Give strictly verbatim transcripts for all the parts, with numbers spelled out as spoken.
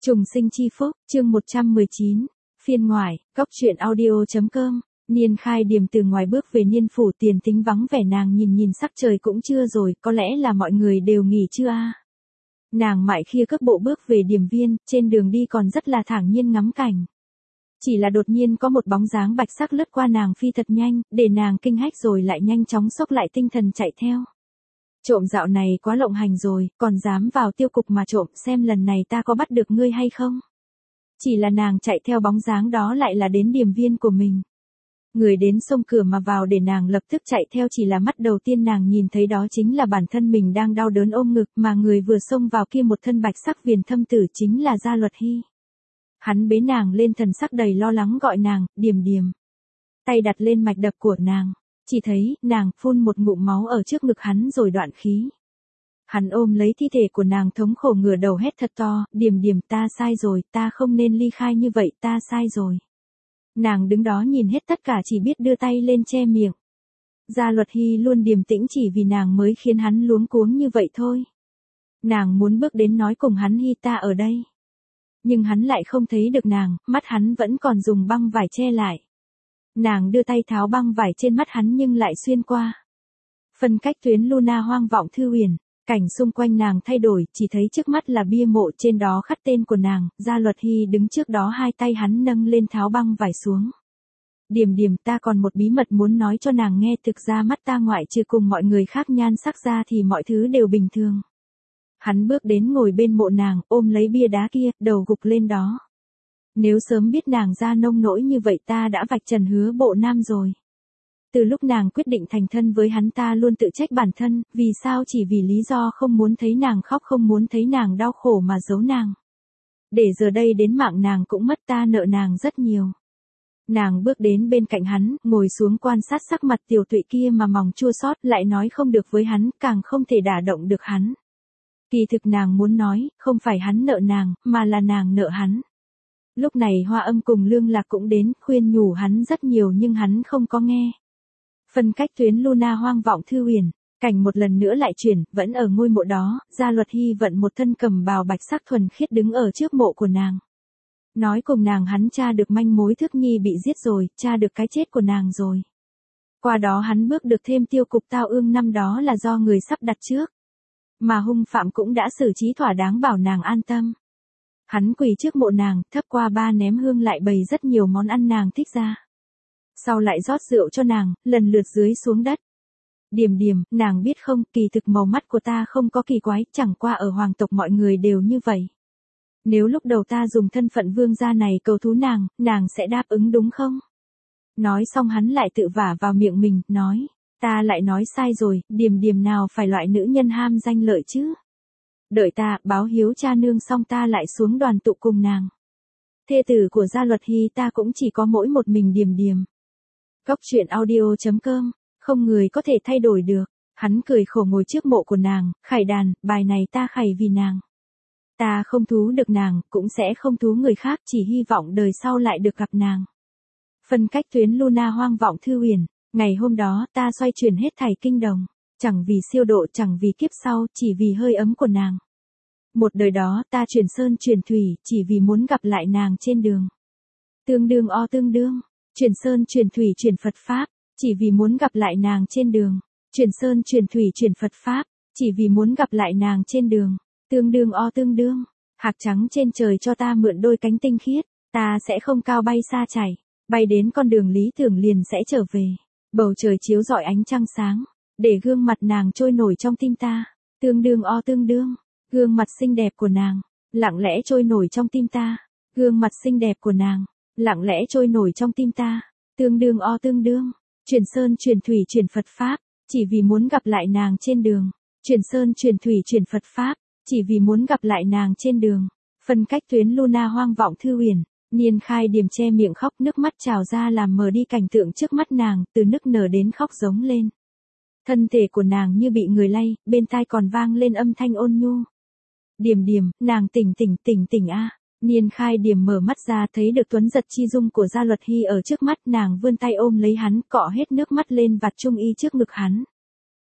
Trùng sinh chi phúc, chương một trăm mười chín, phiên ngoại, góc truyện audio.com, Niên Khai Điềm từ ngoài bước về Niên phủ Tiền Tính vắng vẻ, nàng nhìn nhìn sắc trời cũng trưa rồi, có lẽ là mọi người đều nghỉ trưa a. Nàng mại khia cước bộ bước về Điềm viên, trên đường đi còn rất là thản nhiên ngắm cảnh. Chỉ là đột nhiên có một bóng dáng bạch sắc lướt qua nàng phi thật nhanh, để nàng kinh hách rồi lại nhanh chóng xốc lại tinh thần chạy theo. Trộm dạo này quá lộng hành rồi, còn dám vào tiêu cục mà trộm, xem lần này ta có bắt được ngươi hay không. Chỉ là nàng chạy theo bóng dáng đó lại là đến Điềm viên của mình. Người đến xông cửa mà vào để nàng lập tức chạy theo, chỉ là mắt đầu tiên nàng nhìn thấy đó chính là bản thân mình đang đau đớn ôm ngực, mà người vừa xông vào kia một thân bạch sắc viền thâm tử chính là Gia Luật Hy. Hắn bế nàng lên, thần sắc đầy lo lắng gọi nàng, Điềm Điềm. Tay đặt lên mạch đập của nàng. Chỉ thấy, nàng phun một ngụm máu ở trước ngực hắn rồi đoạn khí. Hắn ôm lấy thi thể của nàng thống khổ ngửa đầu hét thật to, Điềm Điềm, ta sai rồi, ta không nên ly khai như vậy, ta sai rồi. Nàng đứng đó nhìn hết tất cả, chỉ biết đưa tay lên che miệng. Gia Luật Hy luôn điềm tĩnh, chỉ vì nàng mới khiến hắn luống cuống như vậy thôi. Nàng muốn bước đến nói cùng hắn, Hy ta ở đây. Nhưng hắn lại không thấy được nàng, mắt hắn vẫn còn dùng băng vải che lại. Nàng đưa tay tháo băng vải trên mắt hắn nhưng lại xuyên qua. Phân cách tuyến Luna hoang vọng thư huyền, cảnh xung quanh nàng thay đổi, chỉ thấy trước mắt là bia mộ, trên đó khắc tên của nàng, Gia Luật Hy đứng trước đó, hai tay hắn nâng lên tháo băng vải xuống. Điềm Điềm, ta còn một bí mật muốn nói cho nàng nghe, thực ra mắt ta ngoại trừ cùng mọi người khác nhan sắc ra thì mọi thứ đều bình thường. Hắn bước đến ngồi bên mộ nàng, ôm lấy bia đá kia, đầu gục lên đó. Nếu sớm biết nàng ra nông nỗi như vậy ta đã vạch trần Hứa Bộ Nam rồi. Từ lúc nàng quyết định thành thân với hắn ta luôn tự trách bản thân, vì sao chỉ vì lý do không muốn thấy nàng khóc, không muốn thấy nàng đau khổ mà giấu nàng. Để giờ đây đến mạng nàng cũng mất, ta nợ nàng rất nhiều. Nàng bước đến bên cạnh hắn, ngồi xuống quan sát sắc mặt tiểu tụy kia mà mòng chua xót, lại nói không được với hắn, càng không thể đả động được hắn. Kỳ thực nàng muốn nói, không phải hắn nợ nàng, mà là nàng nợ hắn. Lúc này Hoa Âm cùng Lương Lạc cũng đến, khuyên nhủ hắn rất nhiều nhưng hắn không có nghe. Phân cách tuyến Luna hoang vọng thư huyền, cảnh một lần nữa lại chuyển, vẫn ở ngôi mộ đó, Gia Luật Hy vận một thân cẩm bào bạch sắc thuần khiết đứng ở trước mộ của nàng. Nói cùng nàng hắn tra được manh mối Thước Nhi bị giết rồi, tra được cái chết của nàng rồi. Qua đó hắn bước được thêm tiêu cục Tao Ương năm đó là do người sắp đặt trước. Mà hung phạm cũng đã xử trí thỏa đáng, bảo nàng an tâm. Hắn quỳ trước mộ nàng, thấp qua ba ném hương, lại bày rất nhiều món ăn nàng thích ra. Sau lại rót rượu cho nàng, lần lượt dưới xuống đất. Điềm Điềm, nàng biết không, kỳ thực màu mắt của ta không có kỳ quái, chẳng qua ở hoàng tộc mọi người đều như vậy. Nếu lúc đầu ta dùng thân phận vương gia này cầu thú nàng, nàng sẽ đáp ứng đúng không? Nói xong hắn lại tự vả vào miệng mình, nói, ta lại nói sai rồi, Điềm Điềm nào phải loại nữ nhân ham danh lợi chứ? Đợi ta, báo hiếu cha nương xong ta lại xuống đoàn tụ cùng nàng. Thê tử của Gia Luật Hy ta cũng chỉ có mỗi một mình Điềm Điềm. Góc truyện audio.com, không người có thể thay đổi được. Hắn cười khổ ngồi trước mộ của nàng, khải đàn, bài này ta khải vì nàng. Ta không thú được nàng, cũng sẽ không thú người khác, chỉ hy vọng đời sau lại được gặp nàng. Phân cách tuyến Luna hoang vọng thư huyền, ngày hôm đó ta xoay chuyển hết thảy kinh đồng. Chẳng vì siêu độ, chẳng vì kiếp sau, chỉ vì hơi ấm của nàng. Một đời đó ta chuyển sơn chuyển thủy, chỉ vì muốn gặp lại nàng trên đường. Tương đương o tương đương, chuyển sơn chuyển thủy chuyển Phật Pháp, chỉ vì muốn gặp lại nàng trên đường. Chuyển sơn chuyển thủy chuyển Phật Pháp, chỉ vì muốn gặp lại nàng trên đường. Tương đương o tương đương, hạc trắng trên trời cho ta mượn đôi cánh tinh khiết, ta sẽ không cao bay xa chảy, bay đến con đường lý tưởng liền sẽ trở về. Bầu trời chiếu rọi ánh trăng sáng. Để gương mặt nàng trôi nổi trong tim ta, tương đương o tương đương, gương mặt xinh đẹp của nàng, lặng lẽ trôi nổi trong tim ta, gương mặt xinh đẹp của nàng, lặng lẽ trôi nổi trong tim ta, tương đương o tương đương, chuyển sơn chuyển thủy chuyển Phật Pháp, chỉ vì muốn gặp lại nàng trên đường, chuyển sơn chuyển thủy chuyển Phật Pháp, chỉ vì muốn gặp lại nàng trên đường, phân cách tuyến Luna hoang vọng thư huyền, Niên Khai Điềm che miệng khóc, nước mắt trào ra làm mờ đi cảnh tượng trước mắt nàng, từ nức nở đến khóc giống lên. Thân thể của nàng như bị người lay, bên tai còn vang lên âm thanh ôn nhu. Điềm Điềm, nàng tỉnh tỉnh tỉnh tỉnh a. Niên Khai Điềm mở mắt ra thấy được tuấn giật chi dung của Gia Luật Hy ở trước mắt, nàng vươn tay ôm lấy hắn, cọ hết nước mắt lên vạt trung y trước ngực hắn.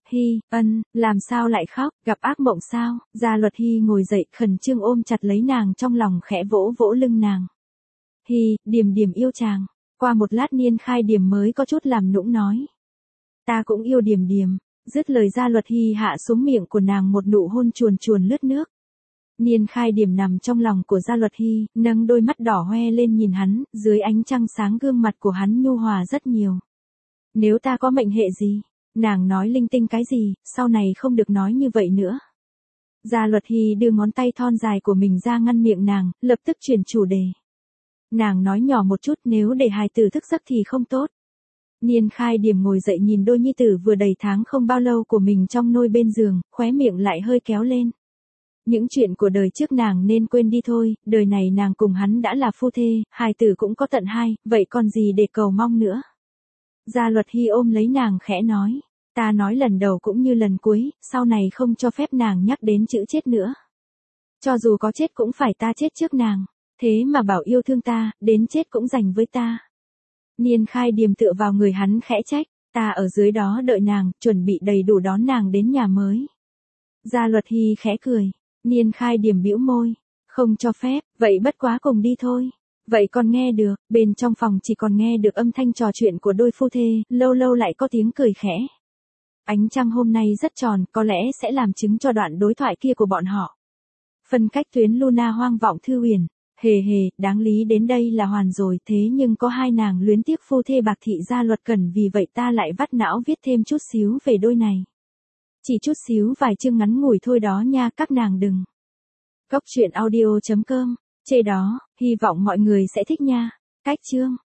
Hy, ân, làm sao lại khóc, gặp ác mộng sao? Gia Luật Hy ngồi dậy khẩn trương ôm chặt lấy nàng trong lòng khẽ vỗ vỗ lưng nàng. Hy, Điềm Điềm yêu chàng. Qua một lát Niên Khai Điềm mới có chút làm nũng nói. Ta cũng yêu Điềm Điềm. Dứt lời Gia Luật Hy hạ xuống miệng của nàng một nụ hôn chuồn chuồn lướt nước. Niên Khai Điềm nằm trong lòng của Gia Luật Hy, nâng đôi mắt đỏ hoe lên nhìn hắn, dưới ánh trăng sáng gương mặt của hắn nhu hòa rất nhiều. Nếu ta có mệnh hệ gì? Nàng nói linh tinh cái gì, sau này không được nói như vậy nữa. Gia Luật Hy đưa ngón tay thon dài của mình ra ngăn miệng nàng, lập tức chuyển chủ đề. Nàng nói nhỏ một chút, nếu để hài tử thức giấc thì không tốt. Niên Khai Điềm ngồi dậy nhìn đôi nhi tử vừa đầy tháng không bao lâu của mình trong nôi bên giường, khóe miệng lại hơi kéo lên. Những chuyện của đời trước nàng nên quên đi thôi, đời này nàng cùng hắn đã là phu thê, hài tử cũng có tận hai, vậy còn gì để cầu mong nữa. Gia Luật Hy ôm lấy nàng khẽ nói, ta nói lần đầu cũng như lần cuối, sau này không cho phép nàng nhắc đến chữ chết nữa. Cho dù có chết cũng phải ta chết trước nàng, thế mà bảo yêu thương ta, đến chết cũng dành với ta. Niên Khai Điềm tựa vào người hắn khẽ trách, ta ở dưới đó đợi nàng, chuẩn bị đầy đủ đón nàng đến nhà mới. Gia Luật Hy khẽ cười, Niên Khai Điềm bĩu môi, không cho phép, vậy bất quá cùng đi thôi. Vậy còn nghe được, bên trong phòng chỉ còn nghe được âm thanh trò chuyện của đôi phu thê, lâu lâu lại có tiếng cười khẽ. Ánh trăng hôm nay rất tròn, có lẽ sẽ làm chứng cho đoạn đối thoại kia của bọn họ. Phân cách tuyến Luna hoang vọng thư huyền, hề hề, đáng lý đến đây là hoàn rồi, thế nhưng có hai nàng luyến tiếc phu thê bạc thị Gia Luật Cẩn, vì vậy ta lại vắt não viết thêm chút xíu về đôi này. Chỉ chút xíu vài chương ngắn ngủi thôi đó nha, các nàng đừng. Góc truyện audio chấm com, chê đó, hy vọng mọi người sẽ thích nha. Cách chương